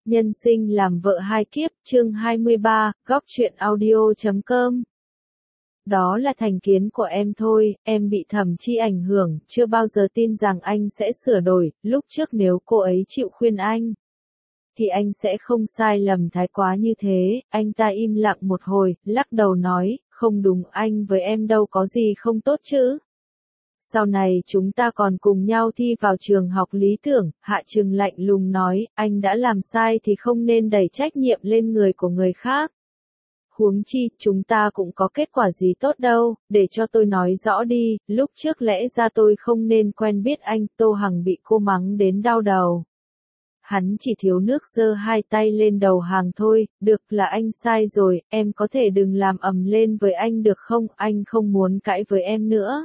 Nhân sinh làm vợ hai kiếp, chương 23, góc truyện audio.com. Đó là thành kiến của em thôi, em bị Thẩm Chi ảnh hưởng, chưa bao giờ tin rằng anh sẽ sửa đổi, lúc trước nếu cô ấy chịu khuyên anh, thì anh sẽ không sai lầm thái quá như thế. Anh ta im lặng một hồi, lắc đầu nói, không đúng, anh với em đâu có gì không tốt chứ. Sau này chúng ta còn cùng nhau thi vào trường học lý tưởng. Hạ Trừng lạnh lùng nói, anh đã làm sai thì không nên đẩy trách nhiệm lên người của người khác. Huống chi, chúng ta cũng có kết quả gì tốt đâu, để cho tôi nói rõ đi, lúc trước lẽ ra tôi không nên quen biết anh. Tô Hằng bị cô mắng đến đau đầu. Hắn chỉ thiếu nước giơ hai tay lên đầu hàng thôi, được, là anh sai rồi, em có thể đừng làm ầm lên với anh được không, anh không muốn cãi với em nữa.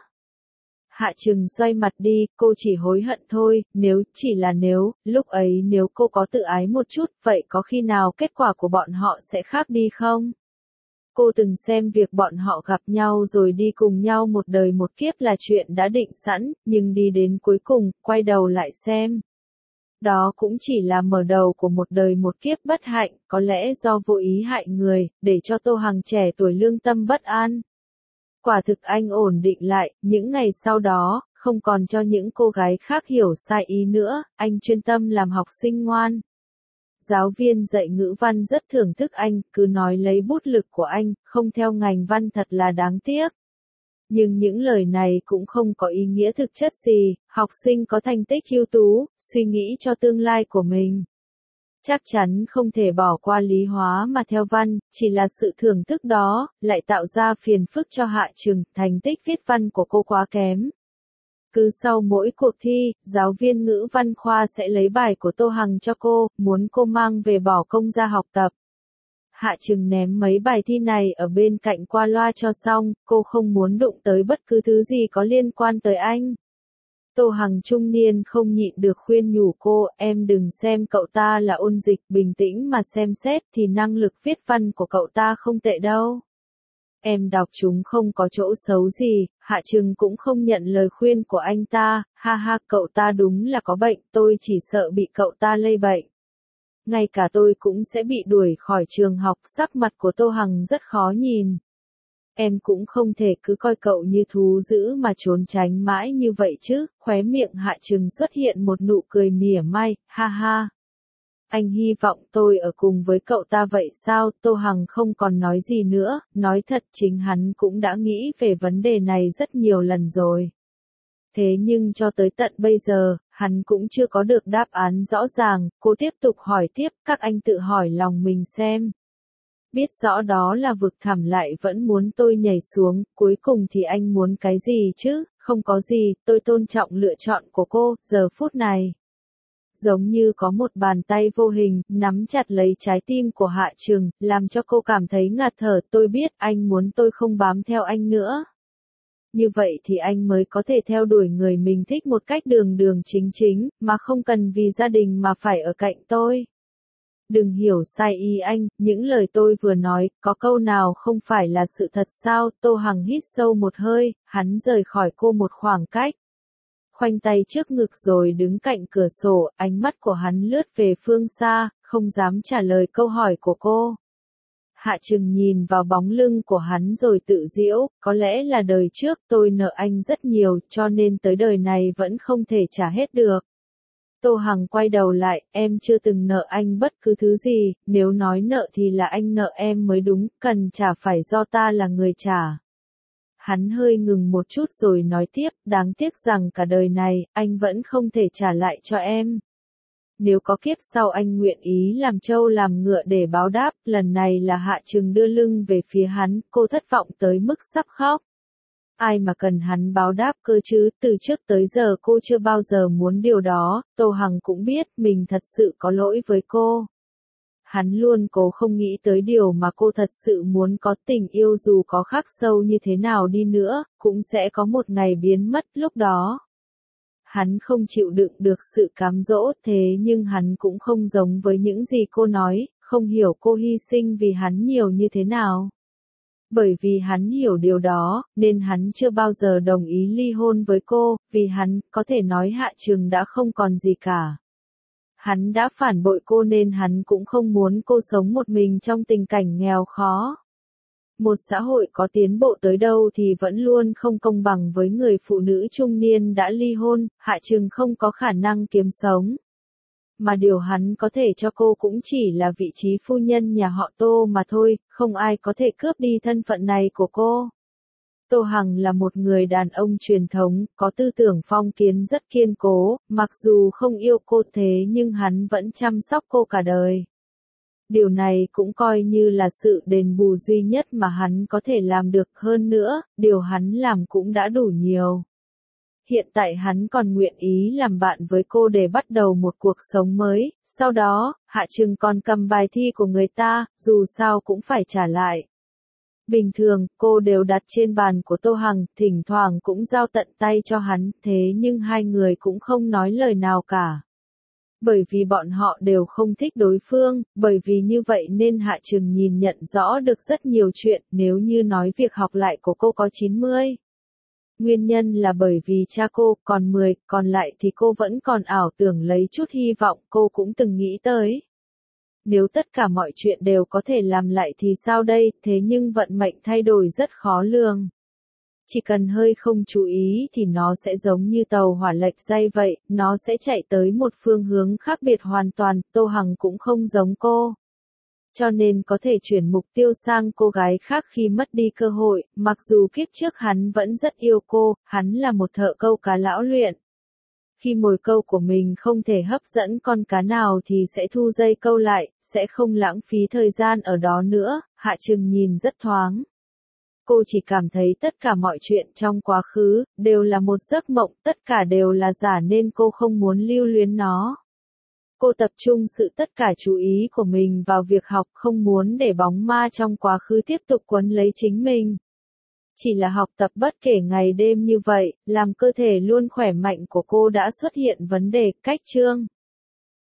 Hạ Trừng xoay mặt đi, cô chỉ hối hận thôi, chỉ là nếu, lúc ấy nếu cô có tự ái một chút, vậy có khi nào kết quả của bọn họ sẽ khác đi không? Cô từng xem việc bọn họ gặp nhau rồi đi cùng nhau một đời một kiếp là chuyện đã định sẵn, nhưng đi đến cuối cùng, quay đầu lại xem. Đó cũng chỉ là mở đầu của một đời một kiếp bất hạnh, có lẽ do vô ý hại người, để cho Tô Hằng trẻ tuổi lương tâm bất an. Quả thực anh ổn định lại, những ngày sau đó, không còn cho những cô gái khác hiểu sai ý nữa, anh chuyên tâm làm học sinh ngoan. Giáo viên dạy ngữ văn rất thưởng thức anh, cứ nói lấy bút lực của anh, không theo ngành văn thật là đáng tiếc. Nhưng những lời này cũng không có ý nghĩa thực chất gì, học sinh có thành tích ưu tú, suy nghĩ cho tương lai của mình. Chắc chắn không thể bỏ qua lý hóa mà theo văn, chỉ là sự thưởng thức đó, lại tạo ra phiền phức cho Hạ Trừng, thành tích viết văn của cô quá kém. Cứ sau mỗi cuộc thi, giáo viên ngữ văn khoa sẽ lấy bài của Tô Hằng cho cô, muốn cô mang về bỏ công ra học tập. Hạ Trừng ném mấy bài thi này ở bên cạnh qua loa cho xong, cô không muốn đụng tới bất cứ thứ gì có liên quan tới anh. Tô Hằng trung niên không nhịn được khuyên nhủ cô, em đừng xem cậu ta là ôn dịch, bình tĩnh mà xem xét thì năng lực viết văn của cậu ta không tệ đâu. Em đọc chúng không có chỗ xấu gì. Hạ Trừng cũng không nhận lời khuyên của anh ta, ha ha, cậu ta đúng là có bệnh, tôi chỉ sợ bị cậu ta lây bệnh. Ngay cả tôi cũng sẽ bị đuổi khỏi trường học. Sắc mặt của Tô Hằng rất khó nhìn. Em cũng không thể cứ coi cậu như thú dữ mà trốn tránh mãi như vậy chứ. Khóe miệng Hạ Trừng xuất hiện một nụ cười mỉa mai, ha ha. Anh hy vọng tôi ở cùng với cậu ta vậy sao? Tô Hằng không còn nói gì nữa, nói thật chính hắn cũng đã nghĩ về vấn đề này rất nhiều lần rồi. Thế nhưng cho tới tận bây giờ, hắn cũng chưa có được đáp án rõ ràng. Cô tiếp tục hỏi tiếp, các anh tự hỏi lòng mình xem. Biết rõ đó là vực thẳm lại vẫn muốn tôi nhảy xuống, cuối cùng thì anh muốn cái gì chứ? Không có gì, tôi tôn trọng lựa chọn của cô. Giờ phút này, giống như có một bàn tay vô hình, nắm chặt lấy trái tim của Hạ Trừng, làm cho cô cảm thấy ngạt thở. Tôi biết anh muốn tôi không bám theo anh nữa. Như vậy thì anh mới có thể theo đuổi người mình thích một cách đường đường chính chính, mà không cần vì gia đình mà phải ở cạnh tôi. Đừng hiểu sai ý anh, những lời tôi vừa nói, có câu nào không phải là sự thật sao? Tô Hằng hít sâu một hơi, hắn rời khỏi cô một khoảng cách. Khoanh tay trước ngực rồi đứng cạnh cửa sổ, ánh mắt của hắn lướt về phương xa, không dám trả lời câu hỏi của cô. Hạ Trừng nhìn vào bóng lưng của hắn rồi tự giễu, có lẽ là đời trước tôi nợ anh rất nhiều, cho nên tới đời này vẫn không thể trả hết được. Tô Hằng quay đầu lại, em chưa từng nợ anh bất cứ thứ gì, nếu nói nợ thì là anh nợ em mới đúng, cần trả phải do ta là người trả. Hắn hơi ngừng một chút rồi nói tiếp, đáng tiếc rằng cả đời này, anh vẫn không thể trả lại cho em. Nếu có kiếp sau anh nguyện ý làm trâu làm ngựa để báo đáp. Lần này là Hạ Trừng đưa lưng về phía hắn, cô thất vọng tới mức sắp khóc. Ai mà cần hắn báo đáp cơ chứ, từ trước tới giờ cô chưa bao giờ muốn điều đó. Tô Hằng cũng biết mình thật sự có lỗi với cô. Hắn luôn cố không nghĩ tới điều mà cô thật sự muốn có. Tình yêu dù có khắc sâu như thế nào đi nữa, cũng sẽ có một ngày biến mất. Lúc đó, hắn không chịu đựng được sự cám dỗ, thế nhưng hắn cũng không giống với những gì cô nói, không hiểu cô hy sinh vì hắn nhiều như thế nào. Bởi vì hắn hiểu điều đó, nên hắn chưa bao giờ đồng ý ly hôn với cô, vì hắn, có thể nói Hạ Trừng đã không còn gì cả. hắn đã phản bội cô nên hắn cũng không muốn cô sống một mình trong tình cảnh nghèo khó. Một xã hội có tiến bộ tới đâu thì vẫn luôn không công bằng với người phụ nữ trung niên đã ly hôn, Hạ Trừng không có khả năng kiếm sống. Mà điều hắn có thể cho cô cũng chỉ là vị trí phu nhân nhà họ Tô mà thôi, không ai có thể cướp đi thân phận này của cô. Tô Hằng là một người đàn ông truyền thống, có tư tưởng phong kiến rất kiên cố, mặc dù không yêu cô thế nhưng hắn vẫn chăm sóc cô cả đời. Điều này cũng coi như là sự đền bù duy nhất mà hắn có thể làm được, hơn nữa, điều hắn làm cũng đã đủ nhiều. Hiện tại hắn còn nguyện ý làm bạn với cô để bắt đầu một cuộc sống mới, sau đó, Hạ Trừng còn cầm bài thi của người ta, dù sao cũng phải trả lại. Bình thường, cô đều đặt trên bàn của Tô Hằng, thỉnh thoảng cũng giao tận tay cho hắn, thế nhưng hai người cũng không nói lời nào cả. Bởi vì bọn họ đều không thích đối phương, bởi vì như vậy nên Hạ Trừng nhìn nhận rõ được rất nhiều chuyện, nếu như nói việc học lại của cô có 90. Nguyên nhân là bởi vì cha cô, còn 10, còn lại thì cô vẫn còn ảo tưởng lấy chút hy vọng, cô cũng từng nghĩ tới. Nếu tất cả mọi chuyện đều có thể làm lại thì sao đây, thế nhưng vận mệnh thay đổi rất khó lường. Chỉ cần hơi không chú ý thì nó sẽ giống như tàu hỏa lệch dây vậy, nó sẽ chạy tới một phương hướng khác biệt hoàn toàn, Tô Hằng cũng không giống cô. Cho nên có thể chuyển mục tiêu sang cô gái khác khi mất đi cơ hội, mặc dù kiếp trước hắn vẫn rất yêu cô, hắn là một thợ câu cá lão luyện. Khi mồi câu của mình không thể hấp dẫn con cá nào thì sẽ thu dây câu lại, sẽ không lãng phí thời gian ở đó nữa, Hạ Trừng nhìn rất thoáng. Cô chỉ cảm thấy tất cả mọi chuyện trong quá khứ, đều là một giấc mộng, tất cả đều là giả nên cô không muốn lưu luyến nó. Cô tập trung sự tất cả chú ý của mình vào việc học, không muốn để bóng ma trong quá khứ tiếp tục quấn lấy chính mình. Chỉ là học tập bất kể ngày đêm như vậy, làm cơ thể luôn khỏe mạnh của cô đã xuất hiện vấn đề, cách chương.